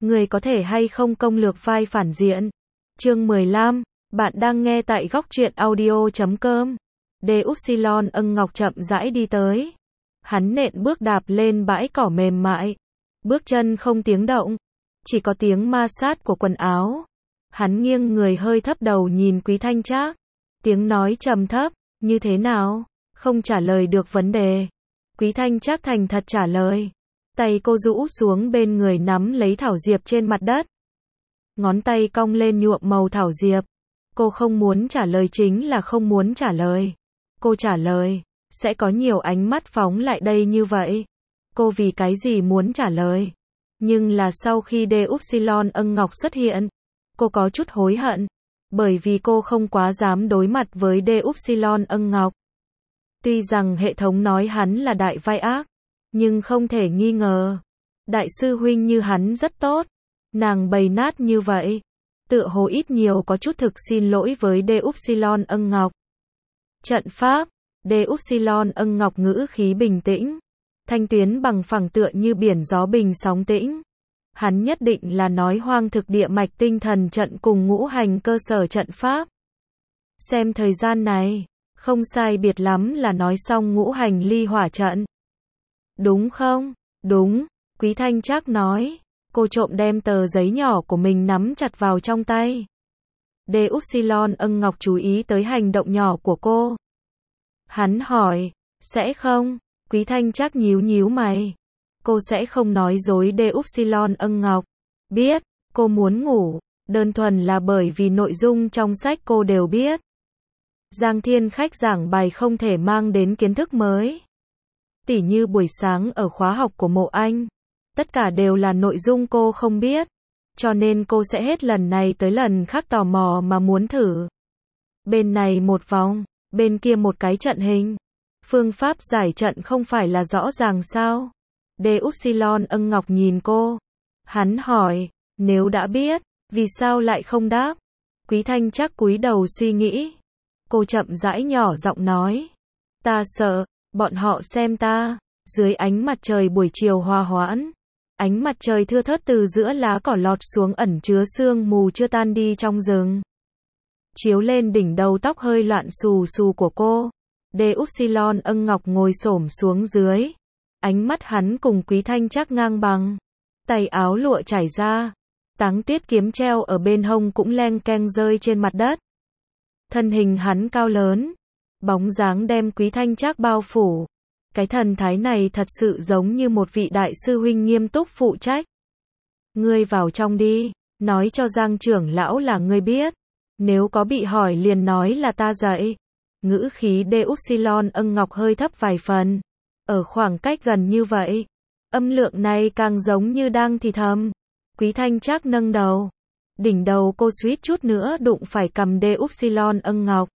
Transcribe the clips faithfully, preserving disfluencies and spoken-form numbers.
Người có thể hay không công lược vai phản diện. Chương mười lăm, bạn đang nghe tại góc truyện audio chấm com. Đê Upsilon ân ngọc chậm rãi đi tới. Hắn nện bước đạp lên bãi cỏ mềm mại. Bước chân không tiếng động, chỉ có tiếng ma sát của quần áo. Hắn nghiêng người hơi thấp đầu nhìn Quý Thanh Trác. Tiếng nói trầm thấp, như thế nào? Không trả lời được vấn đề. Quý Thanh Trác thành thật trả lời. Tay cô rũ xuống bên người nắm lấy thảo diệp trên mặt đất. Ngón tay cong lên nhuộm màu thảo diệp. Cô không muốn trả lời chính là không muốn trả lời. Cô trả lời, sẽ có nhiều ánh mắt phóng lại đây như vậy. Cô vì cái gì muốn trả lời? Nhưng là sau khi Đê Upsilon ân ngọc xuất hiện, cô có chút hối hận. Bởi vì cô không quá dám đối mặt với Đê Upsilon ân ngọc. Tuy rằng hệ thống nói hắn là đại vai ác, nhưng không thể nghi ngờ. Đại sư huynh như hắn rất tốt. Nàng bày nát như vậy. Tựa hồ ít nhiều có chút thực xin lỗi với Đê Upsilon ân ngọc. Trận pháp. Đê Upsilon ân ngọc ngữ khí bình tĩnh. Thanh tuyến bằng phẳng tựa như biển gió bình sóng tĩnh. Hắn nhất định là nói hoang thực địa mạch tinh thần trận cùng ngũ hành cơ sở trận pháp. Xem thời gian này, không sai biệt lắm là nói xong ngũ hành ly hỏa trận. Đúng không? Đúng, Quý Thanh Trác nói. Cô trộm đem tờ giấy nhỏ của mình nắm chặt vào trong tay. Đê Upsilon ân ngọc chú ý tới hành động nhỏ của cô. Hắn hỏi, sẽ không? Quý Thanh Trác nhíu nhíu mày. Cô sẽ không nói dối Đê Upsilon ân ngọc. Biết, cô muốn ngủ, đơn thuần là bởi vì nội dung trong sách cô đều biết. Giang Thiên Khách giảng bài không thể mang đến kiến thức mới. Tỉ như buổi sáng ở khóa học của Mộ Anh. Tất cả đều là nội dung cô không biết. Cho nên cô sẽ hết lần này tới lần khác tò mò mà muốn thử. Bên này một vòng, bên kia một cái trận hình. Phương pháp giải trận không phải là rõ ràng sao? Đê Upsilon ân ngọc nhìn cô. Hắn hỏi, nếu đã biết, vì sao lại không đáp? Quý Thanh Trác cúi đầu suy nghĩ. Cô chậm rãi nhỏ giọng nói. Ta sợ, bọn họ xem ta. Dưới ánh mặt trời buổi chiều hòa hoãn. Ánh mặt trời thưa thớt từ giữa lá cỏ lọt xuống ẩn chứa sương mù chưa tan đi trong rừng. Chiếu lên đỉnh đầu tóc hơi loạn xù xù của cô. Đê Upsilon ân ngọc ngồi xổm xuống dưới. Ánh mắt hắn cùng Quý Thanh Trác ngang bằng. Tay áo lụa trải ra. Táng tuyết kiếm treo ở bên hông cũng leng keng rơi trên mặt đất. Thân hình hắn cao lớn. Bóng dáng đem Quý Thanh Trác bao phủ. Cái thần thái này thật sự giống như một vị đại sư huynh nghiêm túc phụ trách. Ngươi vào trong đi, nói cho Giang trưởng lão là ngươi biết. Nếu có bị hỏi liền nói là ta dạy. Ngữ khí Đê Upsilon ân ngọc hơi thấp vài phần. Ở khoảng cách gần như vậy, âm lượng này càng giống như đang thì thầm. Quý Thanh Trác nâng đầu. Đỉnh đầu cô suýt chút nữa đụng phải cầm Đê Upsilon ân ngọc.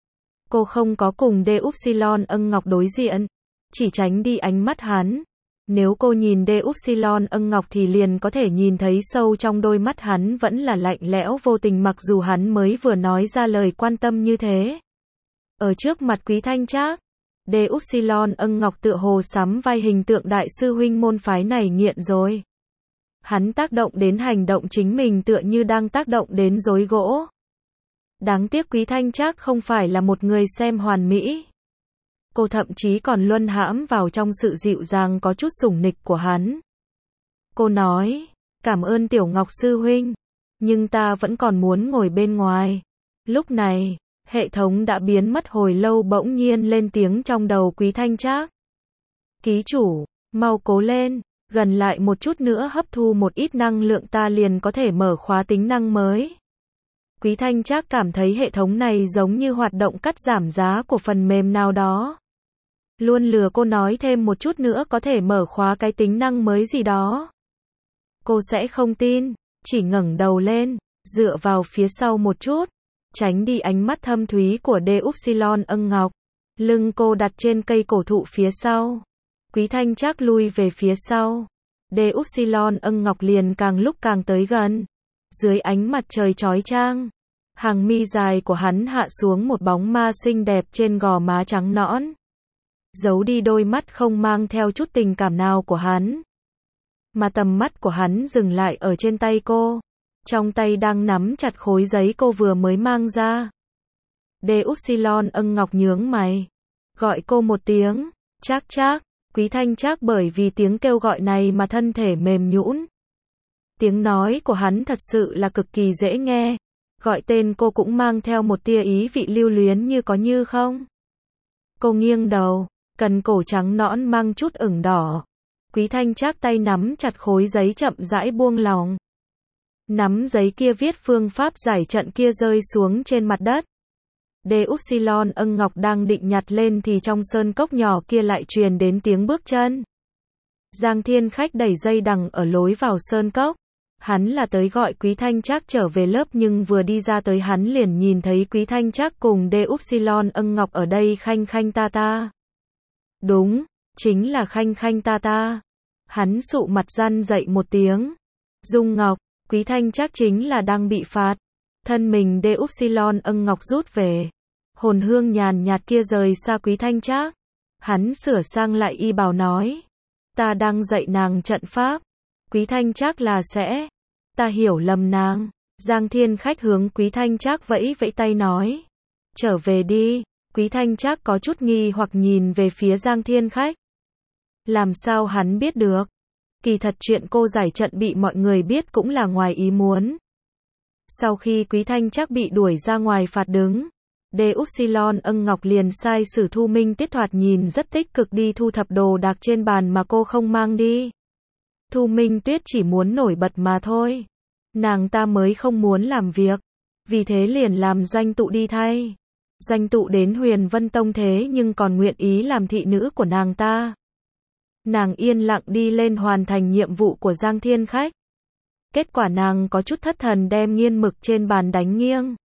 Cô không có cùng Đê Upsilon ân ngọc đối diện. Chỉ tránh đi ánh mắt hắn. Nếu cô nhìn Đê Upsilon ân ngọc thì liền có thể nhìn thấy sâu trong đôi mắt hắn vẫn là lạnh lẽo vô tình mặc dù hắn mới vừa nói ra lời quan tâm như thế. Ở trước mặt Quý Thanh Trác, Đê Upsilon ân ngọc tựa hồ sắm vai hình tượng đại sư huynh môn phái này nghiện rồi. Hắn tác động đến hành động chính mình tựa như đang tác động đến rối gỗ. Đáng tiếc Quý Thanh Trác không phải là một người xem hoàn mỹ. Cô thậm chí còn luân hãm vào trong sự dịu dàng có chút sủng nịch của hắn. Cô nói, cảm ơn Tiểu Ngọc sư huynh, nhưng ta vẫn còn muốn ngồi bên ngoài. Lúc này, hệ thống đã biến mất hồi lâu bỗng nhiên lên tiếng trong đầu Quý Thanh Trác. Ký chủ, mau cố lên, gần lại một chút nữa hấp thu một ít năng lượng ta liền có thể mở khóa tính năng mới. Quý Thanh Trác cảm thấy hệ thống này giống như hoạt động cắt giảm giá của phần mềm nào đó. Luôn lừa cô nói thêm một chút nữa có thể mở khóa cái tính năng mới gì đó. Cô sẽ không tin, chỉ ngẩng đầu lên, dựa vào phía sau một chút, tránh đi ánh mắt thâm thúy của Đê Upsilon ân ngọc. Lưng cô đặt trên cây cổ thụ phía sau. Quý Thanh Trác lui về phía sau. Đê Upsilon ân ngọc liền càng lúc càng tới gần. Dưới ánh mặt trời chói chang, hàng mi dài của hắn hạ xuống một bóng ma xinh đẹp trên gò má trắng nõn. Giấu đi đôi mắt không mang theo chút tình cảm nào của hắn. mà tầm mắt của hắn dừng lại ở trên tay cô. Trong tay đang nắm chặt khối giấy cô vừa mới mang ra. Đê Upsilon Ân Ngọc nhướng mày. Gọi cô một tiếng, Trác Trác. Quý Thanh Trác bởi vì tiếng kêu gọi này mà thân thể mềm nhũn. Tiếng nói của hắn thật sự là cực kỳ dễ nghe. Gọi tên cô cũng mang theo một tia ý vị lưu luyến như có như không. Cô nghiêng đầu, cần cổ trắng nõn mang chút ửng đỏ. Quý Thanh Trác tay nắm chặt khối giấy chậm rãi buông lòng. Nắm giấy kia viết phương pháp giải trận kia rơi xuống trên mặt đất. Đê Upsilon Ân Ngọc đang định nhặt lên thì trong sơn cốc nhỏ kia lại truyền đến tiếng bước chân. Giang Thiên Khách đẩy dây đằng ở lối vào sơn cốc. Hắn là tới gọi Quý Thanh Trác trở về lớp nhưng vừa đi ra tới hắn liền nhìn thấy Quý Thanh Trác cùng Đê Upsilon Ân Ngọc ở đây khanh khanh ta ta. Đúng, chính là khanh khanh ta ta. Hắn sụ mặt răn dậy một tiếng. Dung Ngọc, Quý Thanh Trác chính là đang bị phạt. Thân mình Đê Upsilon Ân Ngọc rút về. Hồn hương nhàn nhạt kia rời xa Quý Thanh Trác. Hắn sửa sang lại y bào nói. Ta đang dạy nàng trận pháp. Quý Thanh Trác là sẽ. Ta hiểu lầm nàng. Giang Thiên Khách hướng Quý Thanh Trác vẫy vẫy tay nói. Trở về đi. Quý Thanh Trác có chút nghi hoặc nhìn về phía Giang Thiên Khách. Làm sao hắn biết được? Kỳ thật chuyện cô giải trận bị mọi người biết cũng là ngoài ý muốn. Sau khi Quý Thanh Trác bị đuổi ra ngoài phạt đứng, Đê Upsilon Ân Ngọc liền sai Sử Thu Minh Tiết thoạt nhìn rất tích cực đi thu thập đồ đạc trên bàn mà cô không mang đi. Thu Minh Tuyết chỉ muốn nổi bật mà thôi. Nàng ta mới không muốn làm việc. Vì thế liền làm Doanh Tụ đi thay. Doanh Tụ đến Huyền Vân Tông thế nhưng còn nguyện ý làm thị nữ của nàng ta. Nàng yên lặng đi lên hoàn thành nhiệm vụ của Giang Thiên Khách. Kết quả nàng có chút thất thần đem nghiên mực trên bàn đánh nghiêng.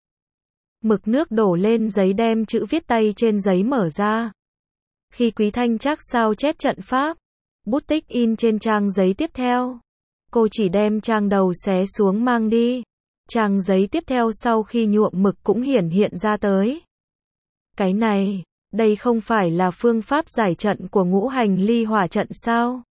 Mực nước đổ lên giấy đem chữ viết tay trên giấy mở ra. Khi Quý Thanh Trác sao chép trận pháp, bút tích in trên trang giấy tiếp theo. Cô chỉ đem trang đầu xé xuống mang đi. Trang giấy tiếp theo sau khi nhuộm mực cũng hiển hiện ra tới. Cái này, đây không phải là phương pháp giải trận của ngũ hành ly hỏa trận sao?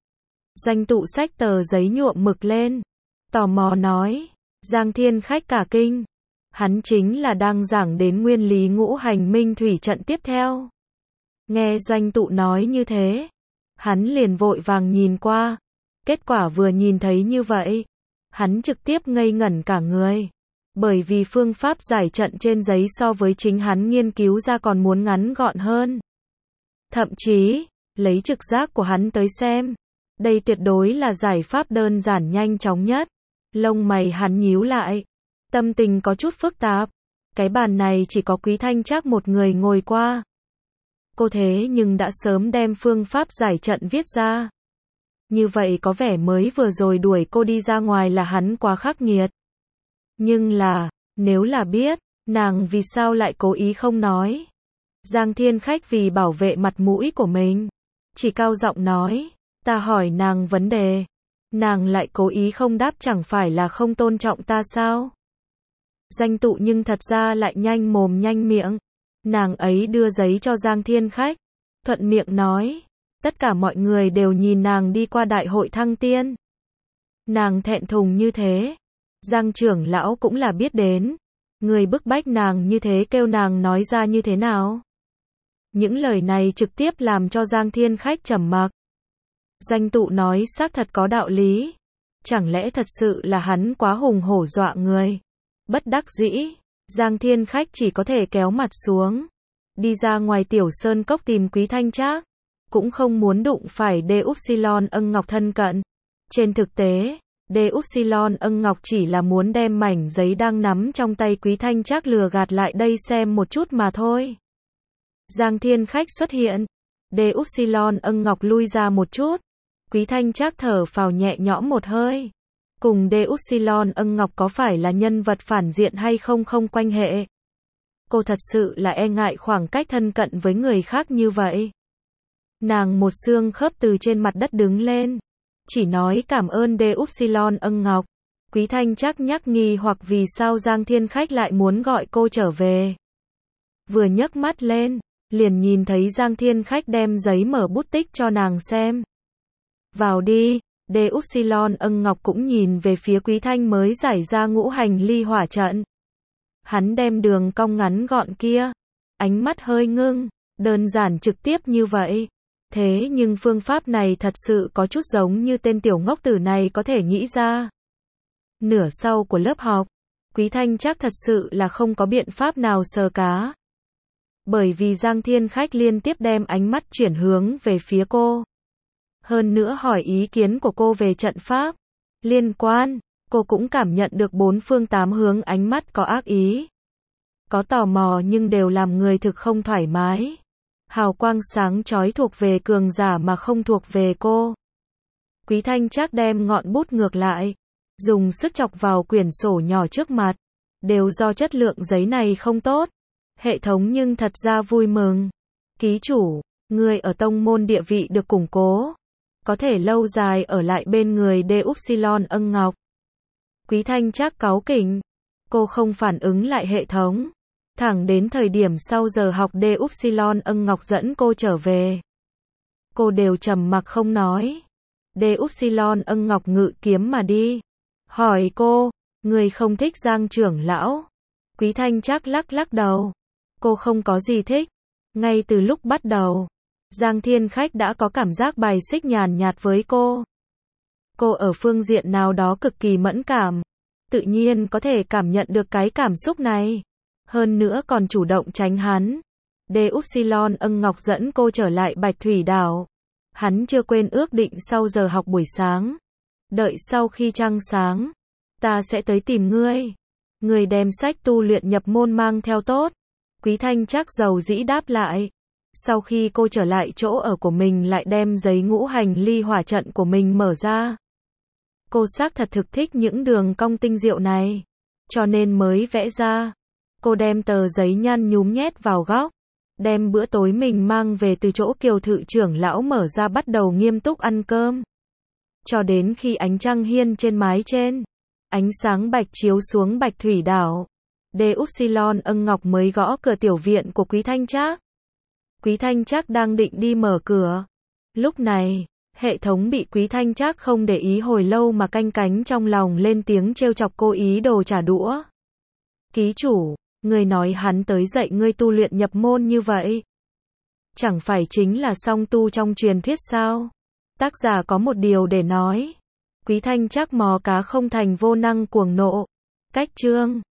Doanh Tụ xách tờ giấy nhuộm mực lên. Tò mò nói. Giang Thiên Khách cả kinh. Hắn chính là đang giảng đến nguyên lý ngũ hành minh thủy trận tiếp theo. Nghe Doanh Tụ nói như thế, hắn liền vội vàng nhìn qua. Kết quả vừa nhìn thấy như vậy, hắn trực tiếp ngây ngẩn cả người. Bởi vì phương pháp giải trận trên giấy so với chính hắn nghiên cứu ra còn muốn ngắn gọn hơn. Thậm chí, lấy trực giác của hắn tới xem, đây tuyệt đối là giải pháp đơn giản nhanh chóng nhất. Lông mày hắn nhíu lại, tâm tình có chút phức tạp. Cái bàn này chỉ có Quý Thanh Trác một người ngồi qua. Cô thế nhưng đã sớm đem phương pháp giải trận viết ra. Như vậy có vẻ mới vừa rồi đuổi cô đi ra ngoài là hắn quá khắc nghiệt. Nhưng là, nếu là biết, nàng vì sao lại cố ý không nói? Giang Thiên Khách vì bảo vệ mặt mũi của mình, chỉ cao giọng nói, ta hỏi nàng vấn đề, nàng lại cố ý không đáp chẳng phải là không tôn trọng ta sao? Doanh Tụ nhưng thật ra lại nhanh mồm nhanh miệng, nàng ấy đưa giấy cho Giang Thiên Khách, thuận miệng nói, tất cả mọi người đều nhìn nàng đi qua đại hội thăng tiên. Nàng thẹn thùng như thế, Giang trưởng lão cũng là biết đến, người bức bách nàng như thế kêu nàng nói ra như thế nào? Những lời này trực tiếp làm cho Giang Thiên Khách trầm mặc. Doanh Tụ nói xác thật có đạo lý. Chẳng lẽ thật sự là hắn quá hùng hổ dọa người? Bất đắc dĩ, Giang Thiên Khách chỉ có thể kéo mặt xuống. Đi ra ngoài tiểu sơn cốc tìm Quý Thanh Trác. Cũng không muốn đụng phải Đê Upsilon Ân Ngọc thân cận. Trên thực tế, Đê Upsilon Ân Ngọc chỉ là muốn đem mảnh giấy đang nắm trong tay Quý Thanh Trác lừa gạt lại đây xem một chút mà thôi. Giang Thiên Khách xuất hiện. Đê Upsilon Ân Ngọc lui ra một chút. Quý Thanh Trác thở phào nhẹ nhõm một hơi. Cùng Đê Upsilon Ân Ngọc có phải là nhân vật phản diện hay không không quan hệ. Cô thật sự là e ngại khoảng cách thân cận với người khác như vậy. Nàng một xương khớp từ trên mặt đất đứng lên. Chỉ nói cảm ơn Đê Upsilon Ân Ngọc. Quý Thanh Trác nhắc nghi hoặc vì sao Giang Thiên Khách lại muốn gọi cô trở về. Vừa nhấc mắt lên, liền nhìn thấy Giang Thiên Khách đem giấy mở bút tích cho nàng xem. Vào đi, D Upsilon ân ngọc cũng nhìn về phía Quý Thanh mới giải ra ngũ hành ly hỏa trận. Hắn đem đường cong ngắn gọn kia, ánh mắt hơi ngưng, đơn giản trực tiếp như vậy. Thế nhưng phương pháp này thật sự có chút giống như tên tiểu ngốc tử này có thể nghĩ ra. Nửa sau của lớp học, Quý Thanh chắc thật sự là không có biện pháp nào sờ cá. Bởi vì Giang Thiên Khách liên tiếp đem ánh mắt chuyển hướng về phía cô. Hơn nữa hỏi ý kiến của cô về trận pháp. Liên quan, cô cũng cảm nhận được bốn phương tám hướng ánh mắt có ác ý. Có tò mò nhưng đều làm người thực không thoải mái. Hào quang sáng chói thuộc về cường giả mà không thuộc về cô. Quý Thanh chắc đem ngọn bút ngược lại, dùng sức chọc vào quyển sổ nhỏ trước mặt. Đều do chất lượng giấy này không tốt. Hệ thống nhưng thật ra vui mừng. Ký chủ, người ở tông môn địa vị được củng cố. Có thể lâu dài ở lại bên người D Upsilon ân ngọc. Quý Thanh chắc cáu kỉnh. Cô không phản ứng lại hệ thống. Thẳng đến thời điểm sau giờ học D Upsilon ân ngọc dẫn cô trở về. Cô đều trầm mặc không nói. D Upsilon ân ngọc ngự kiếm mà đi. Hỏi cô, người không thích Giang trưởng lão? Quý Thanh chắc lắc lắc đầu. Cô không có gì thích. Ngay từ lúc bắt đầu, Giang Thiên Khách đã có cảm giác bài xích nhàn nhạt với cô. Cô ở phương diện nào đó cực kỳ mẫn cảm. Tự nhiên có thể cảm nhận được cái cảm xúc này. Hơn nữa còn chủ động tránh hắn. D Upsilon ân ngọc dẫn cô trở lại Bạch Thủy Đảo. Hắn chưa quên ước định sau giờ học buổi sáng. Đợi sau khi trăng sáng, ta sẽ tới tìm ngươi. Người đem sách tu luyện nhập môn mang theo tốt. Quý Thanh chắc dầu dĩ đáp lại. Sau khi cô trở lại chỗ ở của mình lại đem giấy ngũ hành ly hỏa trận của mình mở ra. Cô xác thật thực thích những đường cong tinh diệu này. Cho nên mới vẽ ra. Cô đem tờ giấy nhăn nhúm nhét vào góc. Đem bữa tối mình mang về từ chỗ Kiều Thự trưởng lão mở ra bắt đầu nghiêm túc ăn cơm. Cho đến khi ánh trăng hiên trên mái trên. Ánh sáng bạch chiếu xuống Bạch Thủy Đảo. D Upsilon ân ngọc mới gõ cửa tiểu viện của Quý Thanh Trác. Quý Thanh Trác đang định đi mở cửa. Lúc này, hệ thống bị Quý Thanh Trác không để ý hồi lâu mà canh cánh trong lòng lên tiếng trêu chọc cô ý đồ trả đũa. Ký chủ, người nói hắn tới dạy ngươi tu luyện nhập môn như vậy. Chẳng phải chính là song tu trong truyền thuyết sao? Tác giả có một điều để nói. Quý Thanh Trác mò cá không thành vô năng cuồng nộ. Cách chương